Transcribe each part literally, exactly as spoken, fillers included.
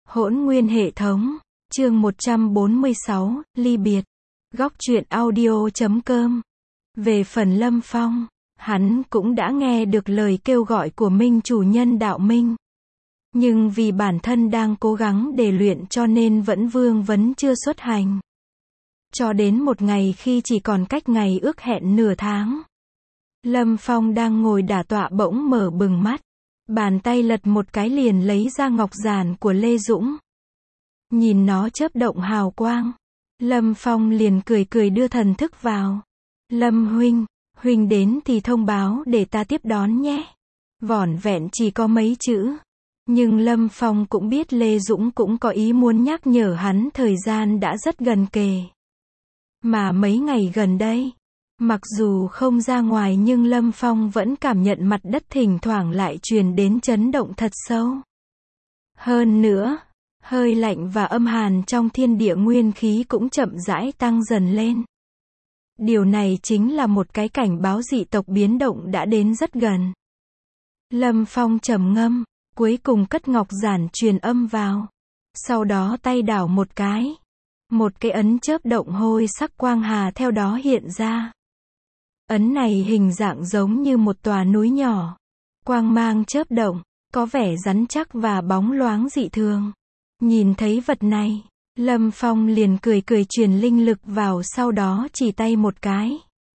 Hỗn nguyên hệ thống, chương một trăm bốn mươi sáu, ly biệt. Góc truyện audio chấm com. Về phần Lâm Phong, hắn cũng đã nghe được lời kêu gọi của Minh chủ nhân đạo Minh. Nhưng vì bản thân đang cố gắng để luyện cho nên vẫn vương vấn chưa xuất hành. Cho đến một ngày khi chỉ còn cách ngày ước hẹn nửa tháng. Lâm Phong đang ngồi đả tọa bỗng mở bừng mắt. Bàn tay lật một cái liền lấy ra ngọc giản của Lê Dũng. Nhìn nó chớp động hào quang. Lâm Phong liền cười cười đưa thần thức vào. Lâm huynh, huynh đến thì thông báo để ta tiếp đón nhé. Vỏn vẹn chỉ có mấy chữ. Nhưng Lâm Phong cũng biết Lê Dũng cũng có ý muốn nhắc nhở hắn thời gian đã rất gần kề. Mà mấy ngày gần đây, mặc dù không ra ngoài nhưng Lâm Phong vẫn cảm nhận mặt đất thỉnh thoảng lại truyền đến chấn động thật sâu. Hơn nữa, hơi lạnh và âm hàn trong thiên địa nguyên khí cũng chậm rãi tăng dần lên. Điều này chính là một cái cảnh báo dị tộc biến động đã đến rất gần. Lâm Phong trầm ngâm, cuối cùng cất ngọc giản truyền âm vào. Sau đó tay đảo một cái. Một cái ấn chớp động hôi sắc quang hà theo đó hiện ra. Ấn này hình dạng giống như một tòa núi nhỏ. Quang mang chớp động, có vẻ rắn chắc và bóng loáng dị thường. Nhìn thấy vật này, Lâm Phong liền cười cười truyền linh lực vào, sau đó chỉ tay một cái.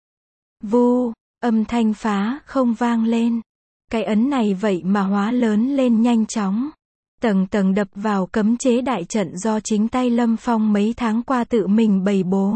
Vu, âm thanh phá không vang lên. Cái ấn này vậy mà hóa lớn lên nhanh chóng. Tầng tầng đập vào cấm chế đại trận do chính tay Lâm Phong mấy tháng qua tự mình bày bố.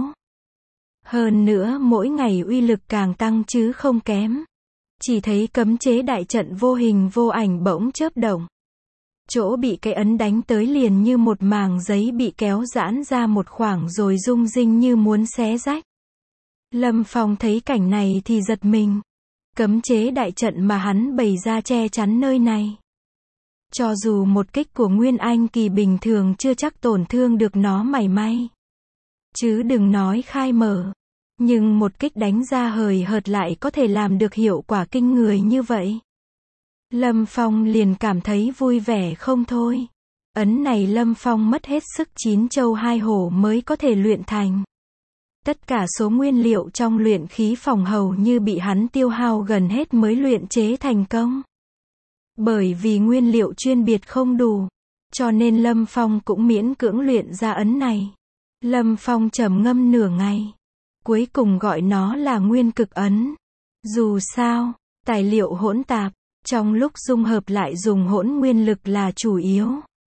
Hơn nữa mỗi ngày uy lực càng tăng chứ không kém. Chỉ thấy cấm chế đại trận vô hình vô ảnh bỗng chớp động. Chỗ bị cái ấn đánh tới liền như một màng giấy bị kéo giãn ra một khoảng rồi rung rinh như muốn xé rách. Lâm Phong thấy cảnh này thì giật mình. Cấm chế đại trận mà hắn bày ra che chắn nơi này. Cho dù một kích của Nguyên Anh kỳ bình thường chưa chắc tổn thương được nó mảy may. Chứ đừng nói khai mở. Nhưng một kích đánh ra hời hợt lại có thể làm được hiệu quả kinh người như vậy. Lâm Phong liền cảm thấy vui vẻ không thôi. Ấn này Lâm Phong mất hết sức chín châu hai hổ mới có thể luyện thành. Tất cả số nguyên liệu trong luyện khí phòng hầu như bị hắn tiêu hao gần hết mới luyện chế thành công. Bởi vì nguyên liệu chuyên biệt không đủ, cho nên Lâm Phong cũng miễn cưỡng luyện ra ấn này. Lâm Phong trầm ngâm nửa ngày. Cuối cùng gọi nó là nguyên cực ấn. Dù sao, tài liệu hỗn tạp, trong lúc dung hợp lại dùng hỗn nguyên lực là chủ yếu.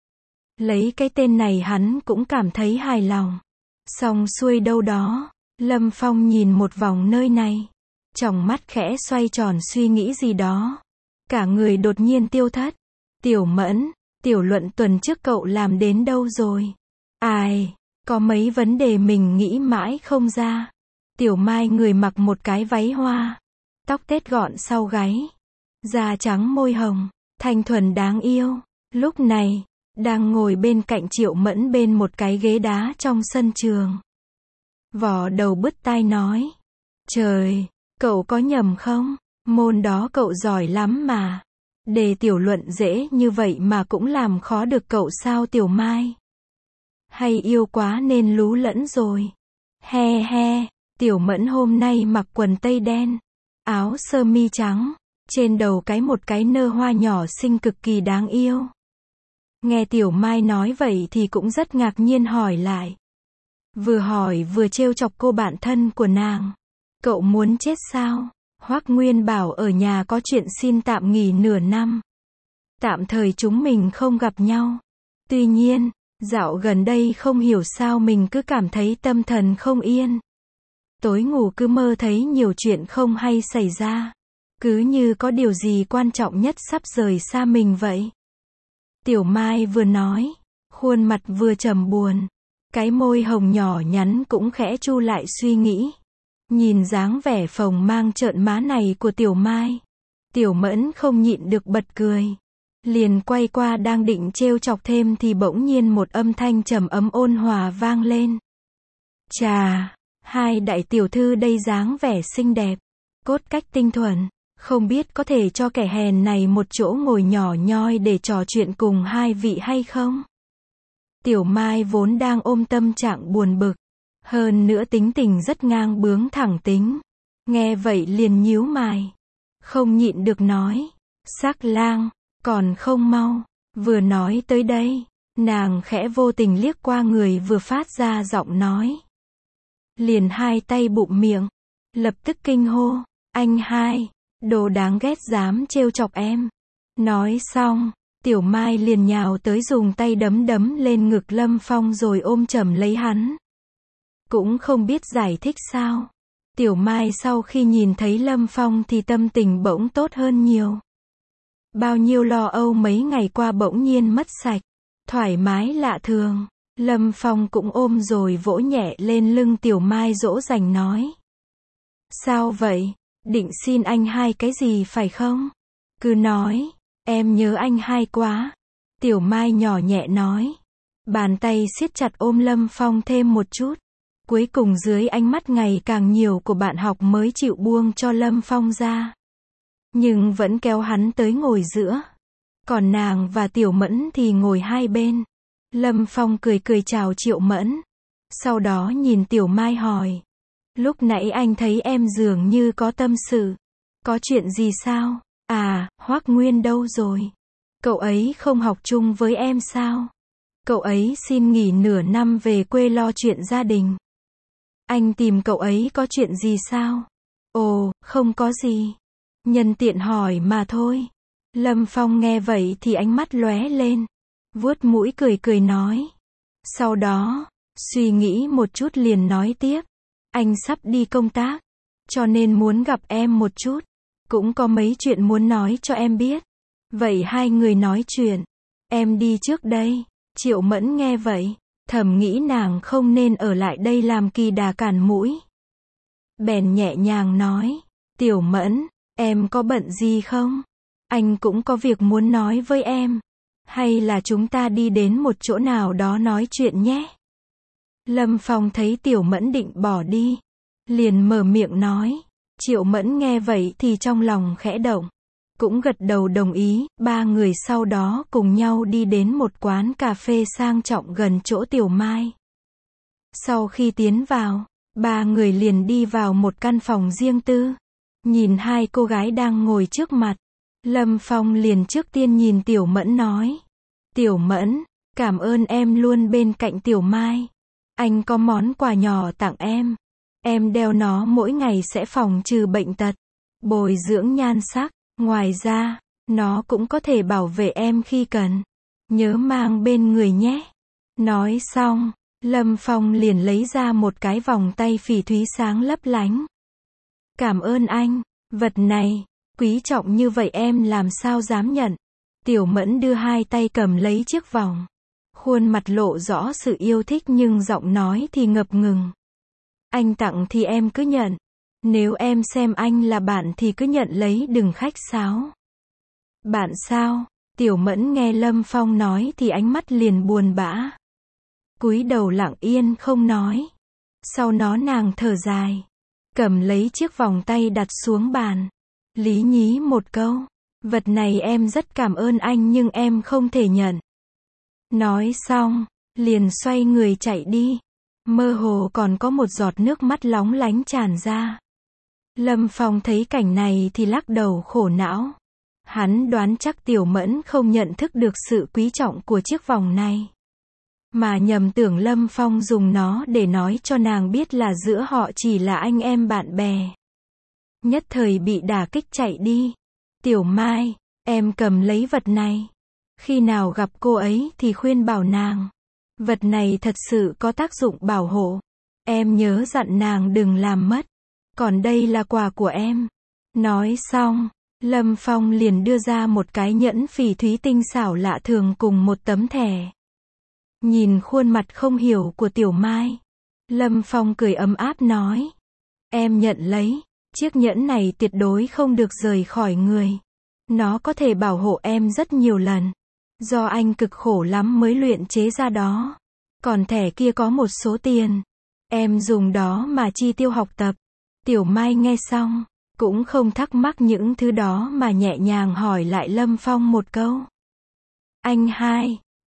Lấy cái tên này hắn cũng cảm thấy hài lòng. Xong xuôi đâu đó, Lâm Phong nhìn một vòng nơi này. Tròng mắt khẽ xoay tròn suy nghĩ gì đó. Cả người đột nhiên tiêu thất. Tiểu Mẫn, Tiểu Luận tuần trước cậu làm đến đâu rồi? Ai, có mấy vấn đề mình nghĩ mãi không ra. Tiểu Mai người mặc một cái váy hoa. Tóc tết gọn sau gáy. Da trắng môi hồng, thanh thuần đáng yêu. Lúc này, đang ngồi bên cạnh Triệu Mẫn bên một cái ghế đá trong sân trường. Vò đầu bứt tai nói. Trời, cậu có nhầm không? Môn đó cậu giỏi lắm mà. Đề tiểu luận dễ như vậy mà cũng làm khó được cậu sao Tiểu Mai? Hay yêu quá nên lú lẫn rồi? He he, Tiểu Mẫn hôm nay mặc quần tây đen, áo sơ mi trắng, trên đầu cái một cái nơ hoa nhỏ xinh cực kỳ đáng yêu. Nghe Tiểu Mai nói vậy thì cũng rất ngạc nhiên hỏi lại. Vừa hỏi vừa trêu chọc cô bạn thân của nàng. Cậu muốn chết sao? Hoắc Nguyên bảo ở nhà có chuyện xin tạm nghỉ nửa năm. Tạm thời chúng mình không gặp nhau. Tuy nhiên, dạo gần đây không hiểu sao mình cứ cảm thấy tâm thần không yên. Tối ngủ cứ mơ thấy nhiều chuyện không hay xảy ra. Cứ như có điều gì quan trọng nhất sắp rời xa mình vậy. Tiểu Mai vừa nói, khuôn mặt vừa trầm buồn. Cái môi hồng nhỏ nhắn cũng khẽ chu lại suy nghĩ. Nhìn dáng vẻ phồng mang trợn má này của Tiểu Mai. Tiểu Mẫn không nhịn được bật cười. Liền quay qua đang định trêu chọc thêm thì bỗng nhiên một âm thanh trầm ấm ôn hòa vang lên. Chà, hai đại tiểu thư đây dáng vẻ xinh đẹp, cốt cách tinh thuần. Không biết có thể cho kẻ hèn này một chỗ ngồi nhỏ nhoi để trò chuyện cùng hai vị hay không? Tiểu Mai vốn đang ôm tâm trạng buồn bực. Hơn nữa tính tình rất ngang bướng thẳng tính. Nghe vậy liền nhíu mày. Không nhịn được nói. Sắc lang, còn không mau. Vừa nói tới đây, nàng khẽ vô tình liếc qua người vừa phát ra giọng nói. Liền hai tay bụm miệng. Lập tức kinh hô. Anh hai, đồ đáng ghét dám trêu chọc em. Nói xong, Tiểu Mai liền nhào tới dùng tay đấm đấm lên ngực Lâm Phong rồi ôm chầm lấy hắn. Cũng không biết giải thích sao. Tiểu Mai sau khi nhìn thấy Lâm Phong thì tâm tình bỗng tốt hơn nhiều. Bao nhiêu lo âu mấy ngày qua bỗng nhiên mất sạch. Thoải mái lạ thường. Lâm Phong cũng ôm rồi vỗ nhẹ lên lưng Tiểu Mai dỗ dành nói. Sao vậy? Định xin anh hai cái gì phải không? Cứ nói. Em nhớ anh hai quá. Tiểu Mai nhỏ nhẹ nói. Bàn tay siết chặt ôm Lâm Phong thêm một chút. Cuối cùng dưới ánh mắt ngày càng nhiều của bạn học mới chịu buông cho Lâm Phong ra. Nhưng vẫn kéo hắn tới ngồi giữa. Còn nàng và Tiểu Mẫn thì ngồi hai bên. Lâm Phong cười cười chào Triệu Mẫn. Sau đó nhìn Tiểu Mai hỏi. Lúc nãy anh thấy em dường như có tâm sự. Có chuyện gì sao? À, Hoắc Nguyên đâu rồi? Cậu ấy không học chung với em sao? Cậu ấy xin nghỉ nửa năm về quê lo chuyện gia đình. Anh tìm cậu ấy có chuyện gì sao? Ồ, không có gì. Nhân tiện hỏi mà thôi. Lâm Phong nghe vậy thì ánh mắt lóe lên. Vuốt mũi cười cười nói. Sau đó, suy nghĩ một chút liền nói tiếp. Anh sắp đi công tác. Cho nên muốn gặp em một chút. Cũng có mấy chuyện muốn nói cho em biết. Vậy hai người nói chuyện. Em đi trước đây. Triệu Mẫn nghe vậy. Thầm nghĩ nàng không nên ở lại đây làm kỳ đà cản mũi. Bèn nhẹ nhàng nói. Tiểu Mẫn, em có bận gì không? Anh cũng có việc muốn nói với em. Hay là chúng ta đi đến một chỗ nào đó nói chuyện nhé? Lâm Phong thấy Tiểu Mẫn định bỏ đi. Liền mở miệng nói. Triệu Mẫn nghe vậy thì trong lòng khẽ động. Cũng gật đầu đồng ý. Ba người sau đó cùng nhau đi đến một quán cà phê sang trọng gần chỗ Tiểu Mai. Sau khi tiến vào, ba người liền đi vào một căn phòng riêng tư. Nhìn hai cô gái đang ngồi trước mặt. Lâm Phong liền trước tiên nhìn Tiểu Mẫn nói. Tiểu Mẫn, cảm ơn em luôn bên cạnh Tiểu Mai. Anh có món quà nhỏ tặng em. Em đeo nó mỗi ngày sẽ phòng trừ bệnh tật, bồi dưỡng nhan sắc. Ngoài ra, nó cũng có thể bảo vệ em khi cần. Nhớ mang bên người nhé. Nói xong, Lâm Phong liền lấy ra một cái vòng tay phỉ thúy sáng lấp lánh. Cảm ơn anh, vật này, quý trọng như vậy em làm sao dám nhận. Tiểu Mẫn đưa hai tay cầm lấy chiếc vòng. Khuôn mặt lộ rõ sự yêu thích nhưng giọng nói thì ngập ngừng. Anh tặng thì em cứ nhận. Nếu em xem anh là bạn thì cứ nhận lấy đừng khách sáo. Bạn sao? Tiểu Mẫn nghe Lâm Phong nói thì ánh mắt liền buồn bã. Cúi đầu lặng yên không nói. Sau đó nàng thở dài. Cầm lấy chiếc vòng tay đặt xuống bàn. Lý nhí một câu. Vật này em rất cảm ơn anh nhưng em không thể nhận. Nói xong, liền xoay người chạy đi. Mơ hồ còn có một giọt nước mắt lóng lánh tràn ra. Lâm Phong thấy cảnh này thì lắc đầu khổ não. Hắn đoán chắc Tiểu Mẫn không nhận thức được sự quý trọng của chiếc vòng này. Mà nhầm tưởng Lâm Phong dùng nó để nói cho nàng biết là giữa họ chỉ là anh em bạn bè. Nhất thời bị đả kích chạy đi. Tiểu Mai, em cầm lấy vật này. Khi nào gặp cô ấy thì khuyên bảo nàng. Vật này thật sự có tác dụng bảo hộ. Em nhớ dặn nàng đừng làm mất. Còn đây là quà của em. Nói xong, Lâm Phong liền đưa ra một cái nhẫn phỉ thúy tinh xảo lạ thường cùng một tấm thẻ. Nhìn khuôn mặt không hiểu của Tiểu Mai, Lâm Phong cười ấm áp nói. Em nhận lấy, chiếc nhẫn này tuyệt đối không được rời khỏi người. Nó có thể bảo hộ em rất nhiều lần. Do anh cực khổ lắm mới luyện chế ra đó. Còn thẻ kia có một số tiền. Em dùng đó mà chi tiêu học tập. Tiểu Mai nghe xong, cũng không thắc mắc những thứ đó mà nhẹ nhàng hỏi lại Lâm Phong một câu. Anh hai,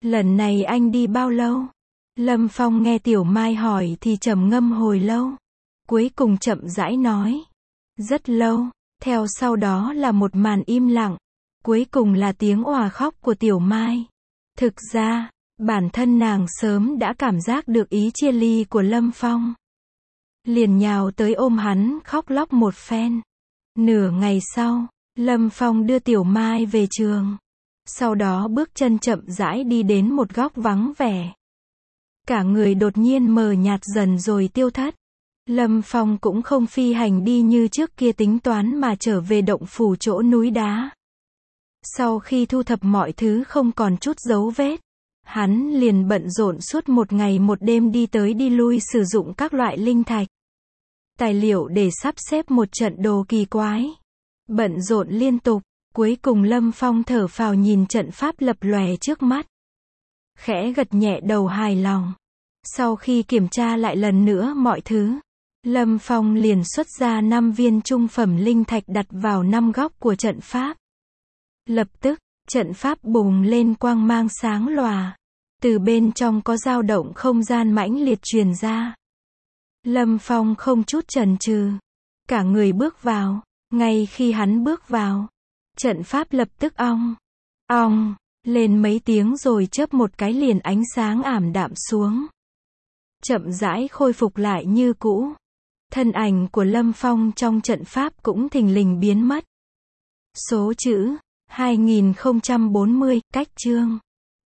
Lần này anh đi bao lâu? Lâm Phong nghe Tiểu Mai hỏi thì trầm ngâm hồi lâu. Cuối cùng chậm rãi nói. Rất lâu. Theo sau đó là một màn im lặng. Cuối cùng là tiếng òa khóc của Tiểu Mai. Thực ra, bản thân nàng sớm đã cảm giác được ý chia ly của Lâm Phong. Liền nhào tới ôm hắn khóc lóc một phen. Nửa ngày sau, Lâm Phong đưa Tiểu Mai về trường. Sau đó bước chân chậm rãi đi đến một góc vắng vẻ. Cả người đột nhiên mờ nhạt dần rồi tiêu thất. Lâm Phong cũng không phi hành đi như trước kia tính toán mà trở về động phủ chỗ núi đá. Sau khi thu thập mọi thứ không còn chút dấu vết, hắn liền bận rộn suốt một ngày một đêm đi tới đi lui sử dụng các loại linh thạch, tài liệu để sắp xếp một trận đồ kỳ quái. Bận rộn liên tục, cuối cùng Lâm Phong thở phào nhìn trận pháp lập lòe trước mắt. Khẽ gật nhẹ đầu hài lòng. Sau khi kiểm tra lại lần nữa mọi thứ, Lâm Phong liền xuất ra năm viên trung phẩm linh thạch đặt vào năm góc của trận pháp. Lập tức, trận pháp bùng lên quang mang sáng lòa. Từ bên trong có dao động không gian mãnh liệt truyền ra. Lâm Phong không chút chần chừ, cả người bước vào. Ngay khi hắn bước vào, trận pháp lập tức ong, ong, lên mấy tiếng rồi chớp một cái liền ánh sáng ảm đạm xuống. Chậm rãi khôi phục lại như cũ. Thân ảnh của Lâm Phong trong trận pháp cũng thình lình biến mất. Số chữ hai nghìn không trăm bốn mươi, cách chương